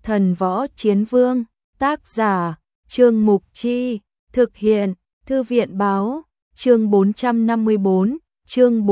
Thần Võ Chiến Vương, tác giả, Trương Mục Chi, thực hiện, Thư viện báo, chương 454, chương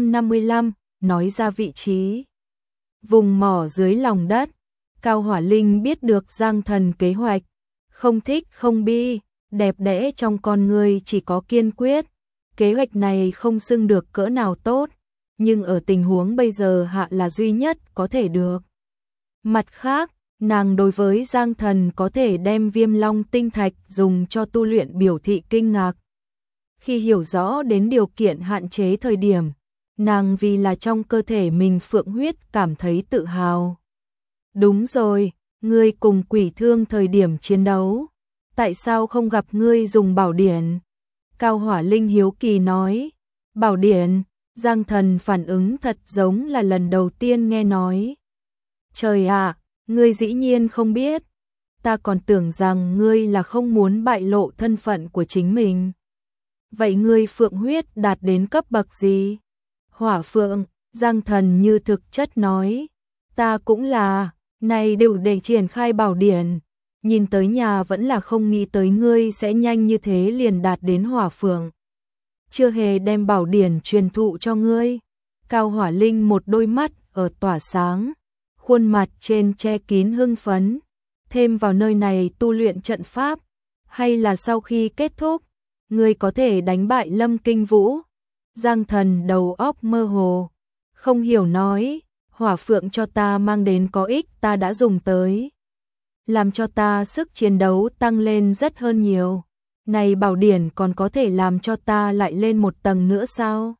455, nói ra vị trí. Vùng mỏ dưới lòng đất, Cao Hỏa Linh biết được Giang Thần kế hoạch, không thích không bi, đẹp đẽ trong con người chỉ có kiên quyết. Kế hoạch này không xưng được cỡ nào tốt, nhưng ở tình huống bây giờ hạ là duy nhất có thể được. Mặt khác, nàng đối với Giang Thần có thể đem Viêm Long tinh thạch dùng cho tu luyện biểu thị kinh ngạc. Khi hiểu rõ đến điều kiện hạn chế thời điểm, nàng vì là trong cơ thể mình phượng huyết cảm thấy tự hào. Đúng rồi, ngươi cùng Quỷ Thương thời điểm chiến đấu, tại sao không gặp ngươi dùng bảo điển? Cao Hỏa Linh hiếu kỳ nói, bảo điển. Giang Thần phản ứng thật giống là lần đầu tiên nghe nói. Trời ạ, ngươi dĩ nhiên không biết, ta còn tưởng rằng ngươi là không muốn bại lộ thân phận của chính mình. Vậy ngươi phượng huyết đạt đến cấp bậc gì? Hỏa phượng, Giang Thần như thực chất nói, ta cũng là, này đều để triển khai bảo điển, nhìn tới nhà vẫn là không nghĩ tới ngươi sẽ nhanh như thế liền đạt đến hỏa phượng. Chưa hề đem bảo điển truyền thụ cho ngươi. Cao Hỏa Linh một đôi mắt ở tỏa sáng, khuôn mặt trên che kín hưng phấn, thêm vào nơi này tu luyện trận pháp, hay là sau khi kết thúc, ngươi có thể đánh bại Lâm Kinh Vũ? Giang Thần đầu óc mơ hồ, không hiểu nói, hỏa phượng cho ta mang đến có ích ta đã dùng tới, làm cho ta sức chiến đấu tăng lên rất hơn nhiều. Này bảo điển còn có thể làm cho ta lại lên một tầng nữa sao?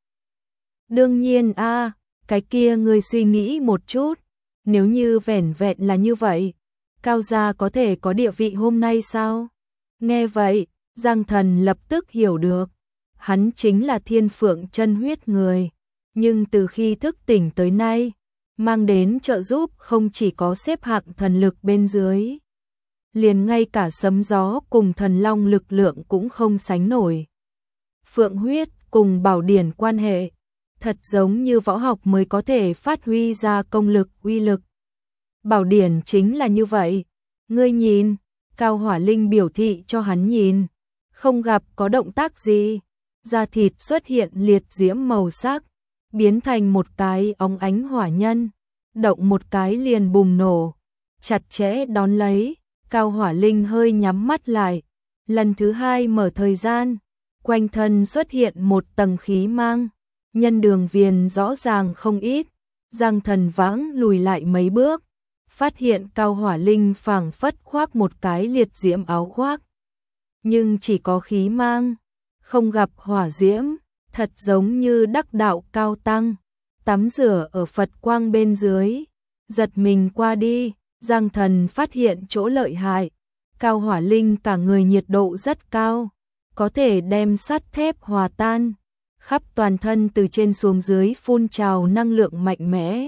Đương nhiên a, cái kia ngươi suy nghĩ một chút, nếu như vẻn vẹn là như vậy, Cao gia có thể có địa vị hôm nay sao? Nghe vậy, Giang Thần lập tức hiểu được, hắn chính là thiên phượng chân huyết người, nhưng từ khi thức tỉnh tới nay, mang đến trợ giúp không chỉ có xếp hạng thần lực bên dưới, liền ngay cả sấm gió cùng thần long lực lượng cũng không sánh nổi. Phượng huyết cùng bảo điển quan hệ, thật giống như võ học mới có thể phát huy ra công lực uy lực. Bảo điển chính là như vậy, ngươi nhìn, Cao Hỏa Linh biểu thị cho hắn nhìn, không gặp có động tác gì, da thịt xuất hiện liệt diễm màu sắc, biến thành một cái óng ánh hỏa nhân, động một cái liền bùng nổ, chặt chẽ đón lấy. Cao Hỏa Linh hơi nhắm mắt lại, lần thứ hai mở thời gian, quanh thân xuất hiện một tầng khí mang, nhân đường viền rõ ràng không ít. Giang Thần vãng lùi lại mấy bước, phát hiện Cao Hỏa Linh phảng phất khoác một cái liệt diễm áo khoác, nhưng chỉ có khí mang, không gặp hỏa diễm, thật giống như đắc đạo cao tăng, tắm rửa ở Phật quang bên dưới. Giật mình qua đi, Giang Thần phát hiện chỗ lợi hại, Cao Hỏa Linh cả người nhiệt độ rất cao, có thể đem sắt thép hòa tan, khắp toàn thân từ trên xuống dưới phun trào năng lượng mạnh mẽ.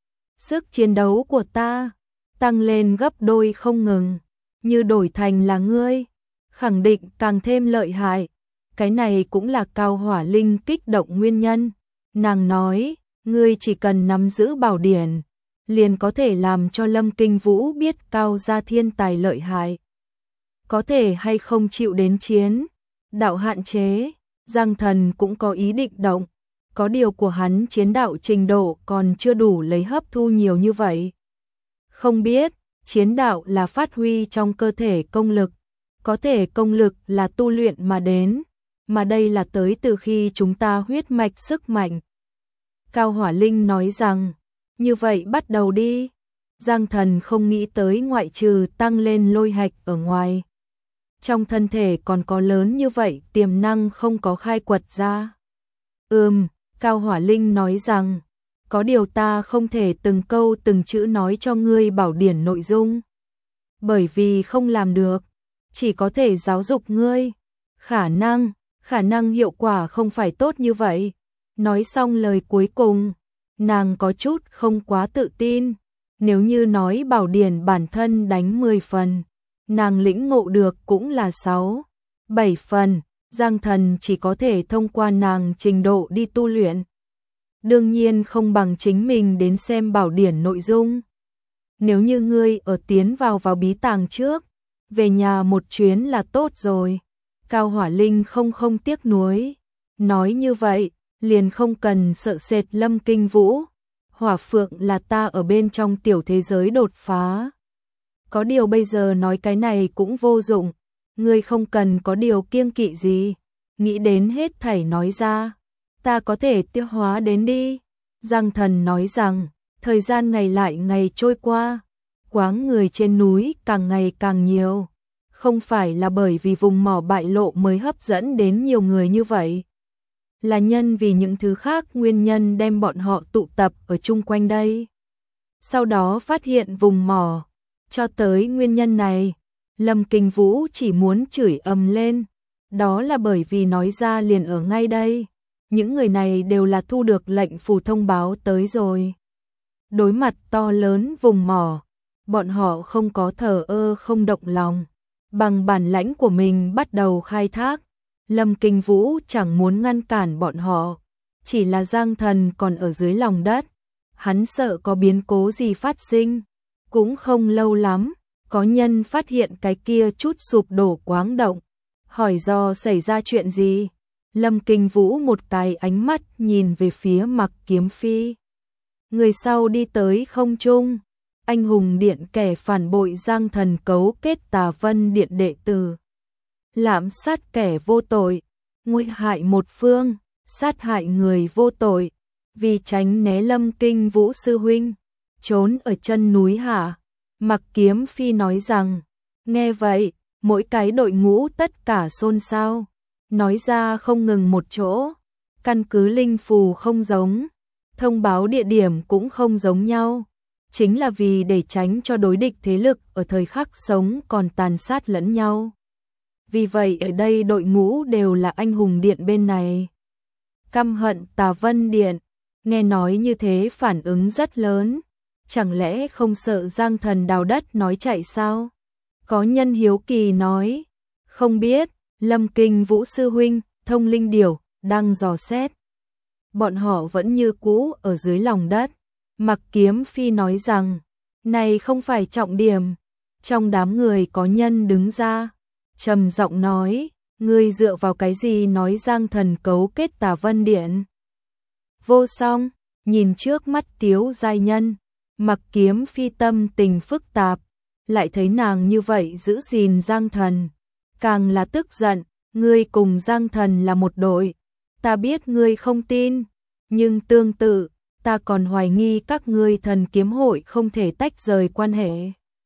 Sức chiến đấu của ta tăng lên gấp đôi không ngừng, như đổi thành là ngươi, khẳng định càng thêm lợi hại. Cái này cũng là Cao Hỏa Linh kích động nguyên nhân. Nàng nói, ngươi chỉ cần nắm giữ bảo điển, liền có thể làm cho Lâm Kinh Vũ biết Cao gia thiên tài lợi hại. Có thể hay không chịu đến chiến, đạo hạn chế, Giang Thần cũng có ý định động, có điều của hắn chiến đạo trình độ còn chưa đủ lấy hấp thu nhiều như vậy. Không biết, chiến đạo là phát huy trong cơ thể công lực, có thể công lực là tu luyện mà đến, mà đây là tới từ khi chúng ta huyết mạch sức mạnh. Cao Hỏa Linh nói rằng, như vậy bắt đầu đi. Giang Thần không nghĩ tới ngoại trừ tăng lên lôi hạch ở ngoài, trong thân thể còn có lớn như vậy tiềm năng không có khai quật ra. Cao Hỏa Linh nói rằng, có điều ta không thể từng câu từng chữ nói cho ngươi bảo điển nội dung, bởi vì không làm được, chỉ có thể giáo dục ngươi. Khả năng hiệu quả không phải tốt như vậy. Nói xong lời cuối cùng, nàng có chút không quá tự tin, nếu như nói bảo điển bản thân đánh 10 phần, nàng lĩnh ngộ được cũng là 6, 7 phần, Giang Thần chỉ có thể thông qua nàng trình độ đi tu luyện. Đương nhiên không bằng chính mình đến xem bảo điển nội dung. nếu như ngươi ở tiến vào bí tàng trước, về nhà một chuyến là tốt rồi. Cao Hỏa Linh không tiếc nuối, nói như vậy, liền không cần sợ sệt Lâm Kinh Vũ. Hỏa Phượng là ta ở bên trong tiểu thế giới đột phá. Có điều bây giờ nói cái này cũng vô dụng, ngươi không cần có điều kiêng kỵ gì, nghĩ đến hết thảy nói ra, ta có thể tiêu hóa đến đi. Giang Thần nói rằng, thời gian ngày lại ngày trôi qua, quáng người trên núi càng ngày càng nhiều, không phải là bởi vì vùng mỏ bại lộ mới hấp dẫn đến nhiều người như vậy, là nhân vì những thứ khác nguyên nhân đem bọn họ tụ tập ở chung quanh đây. Sau đó phát hiện vùng mỏ, cho tới nguyên nhân này, Lâm Kinh Vũ chỉ muốn chửi ầm lên, đó là bởi vì nói ra liền ở ngay đây, những người này đều là thu được lệnh phù thông báo tới rồi. Đối mặt to lớn vùng mỏ, bọn họ không có thờ ơ không động lòng, bằng bản lãnh của mình bắt đầu khai thác. Lâm Kinh Vũ chẳng muốn ngăn cản bọn họ, chỉ là Giang Thần còn ở dưới lòng đất, hắn sợ có biến cố gì phát sinh. Cũng không lâu lắm, có nhân phát hiện cái kia chút sụp đổ quáng động, hỏi do xảy ra chuyện gì. Lâm Kinh Vũ một cái ánh mắt nhìn về phía Mặc Kiếm Phi. Người sau đi tới không trung, anh hùng điện kẻ phản bội Giang Thần cấu kết Tà Vân điện đệ tử, lạm sát kẻ vô tội, nguy hại một phương, sát hại người vô tội, vì tránh né Lâm Kinh Vũ sư huynh, trốn ở chân núi hả? Mặc Kiếm Phi nói rằng, nghe vậy, mỗi cái đội ngũ tất cả xôn xao, nói ra không ngừng một chỗ, căn cứ linh phù không giống, thông báo địa điểm cũng không giống nhau, chính là vì để tránh cho đối địch thế lực ở thời khắc sống còn tàn sát lẫn nhau. Vì vậy ở đây đội ngũ đều là anh hùng điện bên này. Căm hận Tà Vân điện, nghe nói như thế phản ứng rất lớn, chẳng lẽ không sợ Giang Thần đào đất nói chạy sao? Có nhân hiếu kỳ nói, không biết, Lâm Kinh Vũ sư huynh, thông linh điểu, đang dò xét. Bọn họ vẫn như cũ ở dưới lòng đất. Mặc Kiếm Phi nói rằng, này không phải trọng điểm. Trong đám người có nhân đứng ra, trầm giọng nói, ngươi dựa vào cái gì nói Giang Thần cấu kết Tà Vân điện? Vô Song, nhìn trước mắt Tiếu giai nhân, Mặc Kiếm Phi tâm tình phức tạp, lại thấy nàng như vậy giữ gìn Giang Thần, càng là tức giận, ngươi cùng Giang Thần là một đội, ta biết ngươi không tin, nhưng tương tự, ta còn hoài nghi các ngươi Thần Kiếm hội không thể tách rời quan hệ.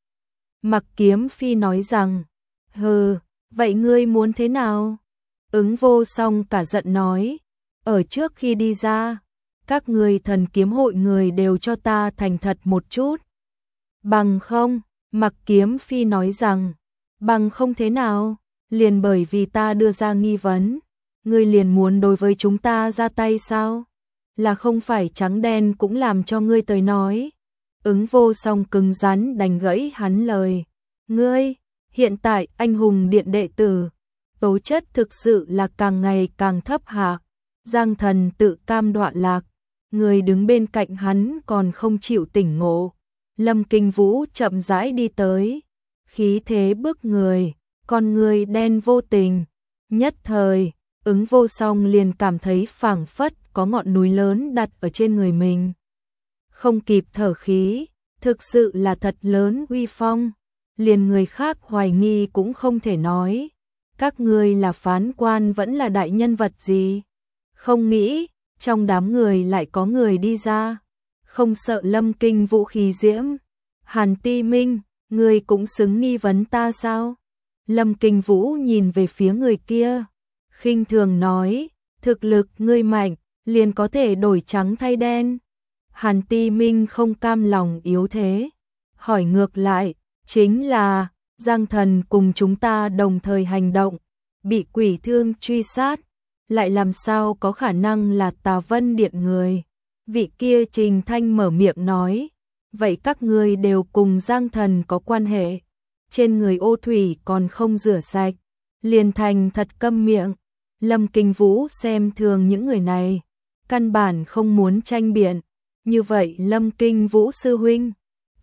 Mặc Kiếm Phi nói rằng, hừ, vậy ngươi muốn thế nào? Ứng Vô Song cả giận nói, ở trước khi đi ra, các ngươi Thần Kiếm hội người đều cho ta thành thật một chút. Bằng không, Mặc Kiếm Phi nói rằng, bằng không thế nào, liền bởi vì ta đưa ra nghi vấn, ngươi liền muốn đối với chúng ta ra tay sao? Là không phải trắng đen cũng làm cho ngươi tới nói. Ứng Vô Song cứng rắn đành gãy hắn lời. Ngươi, hiện tại anh hùng điện đệ tử, tố chất thực sự là càng ngày càng thấp hạ. Giang Thần tự cam đoạn lạc, người đứng bên cạnh hắn còn không chịu tỉnh ngộ. Lâm Kinh Vũ chậm rãi đi tới, khí thế bức người, con người đen vô tình. Nhất thời, Ứng Vô Song liền cảm thấy phảng phất có ngọn núi lớn đặt ở trên người mình. Không kịp thở khí, thực sự là thật lớn uy phong, liền người khác hoài nghi cũng không thể nói. Các ngươi là phán quan vẫn là đại nhân vật gì? Không nghĩ, trong đám người lại có người đi ra, không sợ Lâm Kinh Vũ khí diễm. Hàn Ti Minh, ngươi cũng xứng nghi vấn ta sao? Lâm Kinh Vũ nhìn về phía người kia, khinh thường nói, thực lực ngươi mạnh, liền có thể đổi trắng thay đen. Hàn Ti Minh không cam lòng yếu thế, hỏi ngược lại, chính là, Giang Thần cùng chúng ta đồng thời hành động, bị quỷ thương truy sát, lại làm sao có khả năng là Tà Vân điện người? Vị kia Trình Thanh mở miệng nói, vậy các ngươi đều cùng Giang Thần có quan hệ, trên người ô thủy còn không rửa sạch, liền thành thật câm miệng. Lâm Kinh Vũ xem thường những người này, căn bản không muốn tranh biện, như vậy Lâm Kinh Vũ sư huynh,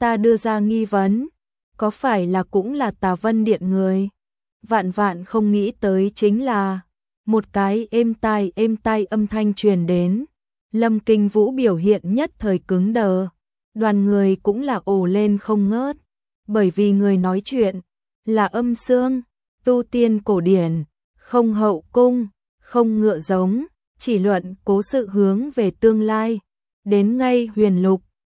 ta đưa ra nghi vấn, có phải là cũng là Tà Vân Điện người? Vạn vạn không nghĩ tới chính là một cái êm tai âm thanh truyền đến. Lâm Kinh Vũ biểu hiện nhất thời cứng đờ, đoàn người cũng là ồ lên không ngớt, bởi vì người nói chuyện là Âm Xương, tu tiên cổ điển, không hậu cung, không ngựa giống, chỉ luận cố sự hướng về tương lai, đến ngay huyền lục,